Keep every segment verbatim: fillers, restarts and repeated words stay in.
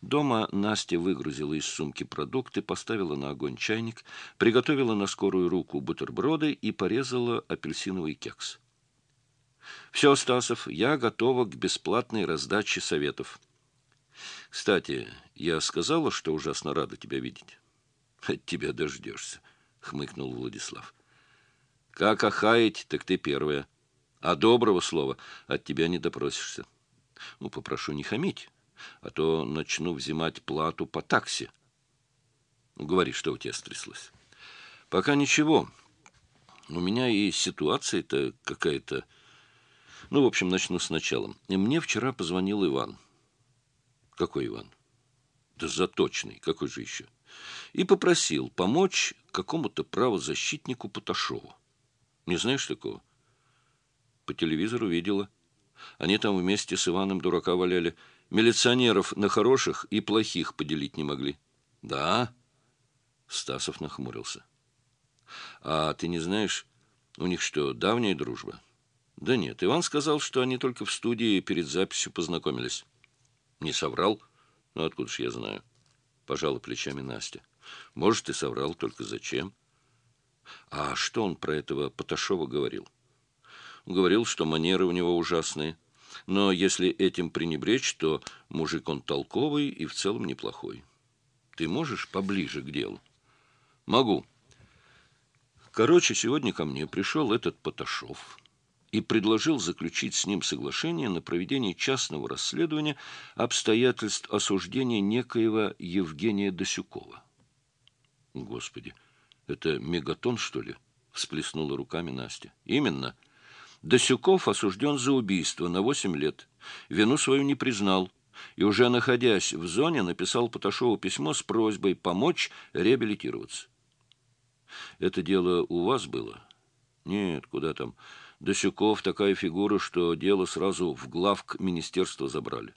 Дома Настя выгрузила из сумки продукты, поставила на огонь чайник, приготовила на скорую руку бутерброды и порезала апельсиновый кекс. «Все, Стасов, я готова к бесплатной раздаче советов. Кстати, я сказала, что ужасно рада тебя видеть». «От тебя дождешься», — хмыкнул Владислав. «Как охаять, так ты первая. А доброго слова от тебя не допросишься. Ну, попрошу не хамить, а то начну взимать плату по такси. Говори, что у тебя стряслось». «Пока ничего. У меня и ситуация-то какая-то... Ну, в общем, начну сначала. Мне вчера позвонил Иван». «Какой Иван?» «Да заточный. Какой же еще?» «И попросил помочь какому-то правозащитнику Поташову. Не знаешь такого?» «По телевизору видела. Они там вместе с Иваном дурака валяли. Милиционеров на хороших и плохих поделить не могли». «Да?» Стасов нахмурился. «А ты не знаешь, у них что, давняя дружба?» «Да нет, Иван сказал, что они только в студии перед записью познакомились». «Не соврал? Ну, откуда ж я знаю?» Пожала плечами Настя. «Может, и соврал, только зачем?» «А что он про этого Поташова говорил?» «Говорил, что манеры у него ужасные. Но если этим пренебречь, то мужик он толковый и в целом неплохой. Ты можешь поближе к делу?» «Могу. Короче, сегодня ко мне пришел этот Поташов и предложил заключить с ним соглашение на проведение частного расследования обстоятельств осуждения некоего Евгения Досюкова». «Господи, это Мегатон, что ли?» — всплеснула руками Настя. «Именно. Досюков осужден за убийство на восемь лет. Вину свою не признал. И уже находясь в зоне, написал Поташову письмо с просьбой помочь реабилитироваться». «Это дело у вас было?» «Нет, куда там. Досюков такая фигура, что дело сразу в главк министерства забрали».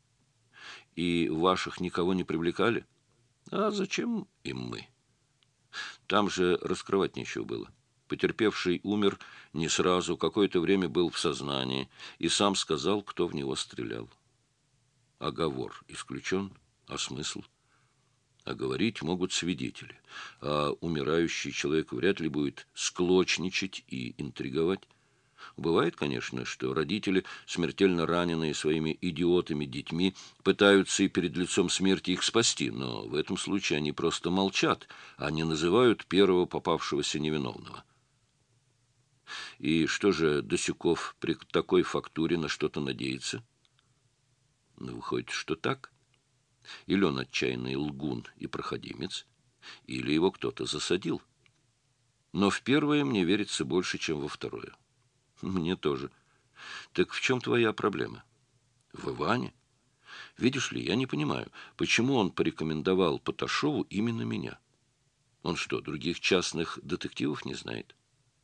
«И ваших никого не привлекали?» «А зачем им мы? Там же раскрывать нечего было. Потерпевший умер не сразу, какое-то время был в сознании и сам сказал, кто в него стрелял. Оговор исключен, а смысл? А говорить могут свидетели, а умирающий человек вряд ли будет склочничать и интриговать. Бывает, конечно, что родители, смертельно раненые своими идиотами детьми, пытаются и перед лицом смерти их спасти, но в этом случае они просто молчат, а не называют первого попавшегося невиновного. И что же Досюков при такой фактуре на что-то надеется? Ну, выходит, что так. Или он отчаянный лгун и проходимец, или его кто-то засадил. Но в первое мне верится больше, чем во второе. Мне тоже. Так в чем твоя проблема? В Иване? Видишь ли, я не понимаю, почему он порекомендовал Поташову именно меня. Он что, других частных детективов не знает?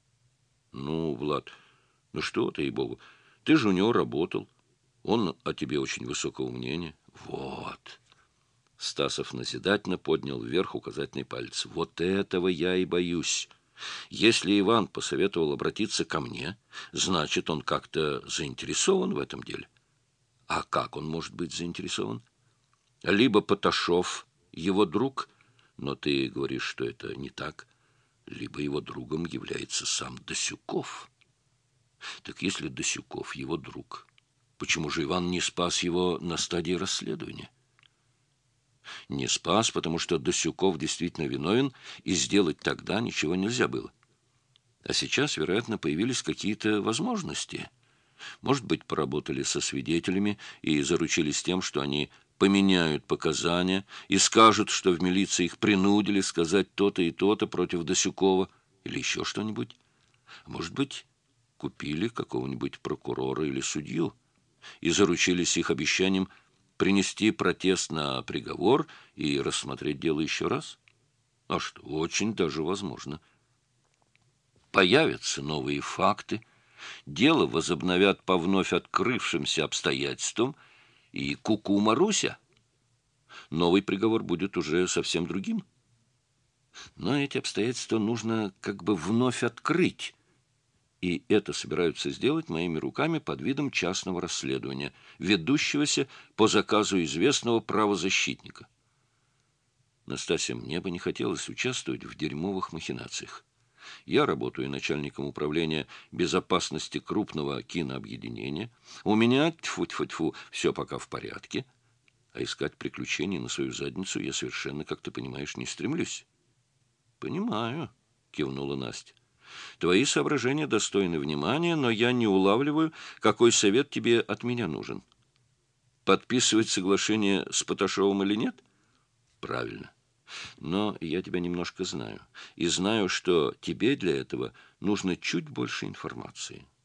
Ну, Влад, ну что ты, ей-богу, ты же у него работал. Он о тебе очень высокого мнения. Вот. Стасов назидательно поднял вверх указательный палец. Вот этого я и боюсь. Если Иван посоветовал обратиться ко мне, значит, он как-то заинтересован в этом деле. А как он может быть заинтересован? Либо Поташов, его друг, но ты говоришь, что это не так, либо его другом является сам Досюков. Так если Досюков его друг, почему же Иван не спас его на стадии расследования? Не спас, потому что Досюков действительно виновен, и сделать тогда ничего нельзя было. А сейчас, вероятно, появились какие-то возможности. Может быть, поработали со свидетелями и заручились тем, что они поменяют показания и скажут, что в милиции их принудили сказать то-то и то-то против Досюкова или еще что-нибудь. Может быть, купили какого-нибудь прокурора или судью и заручились их обещанием принести протест на приговор и рассмотреть дело еще раз? А что, очень даже возможно. Появятся новые факты, дело возобновят по вновь открывшимся обстоятельствам, и ку-ку, Маруся. Новый приговор будет уже совсем другим. Но эти обстоятельства нужно как бы вновь открыть. И это собираются сделать моими руками под видом частного расследования, ведущегося по заказу известного правозащитника. Настасья, мне бы не хотелось участвовать в дерьмовых махинациях. Я работаю начальником управления безопасности крупного кинообъединения. У меня, тьфу-тьфу-тьфу, все пока в порядке. А искать приключений на свою задницу я совершенно, как ты понимаешь, не стремлюсь. — Понимаю, — кивнула Настя. — Твои соображения достойны внимания, но я не улавливаю, какой совет тебе от меня нужен. Подписывать соглашение с Поташовым или нет? — Правильно. Но я тебя немножко знаю. И знаю, что тебе для этого нужно чуть больше информации.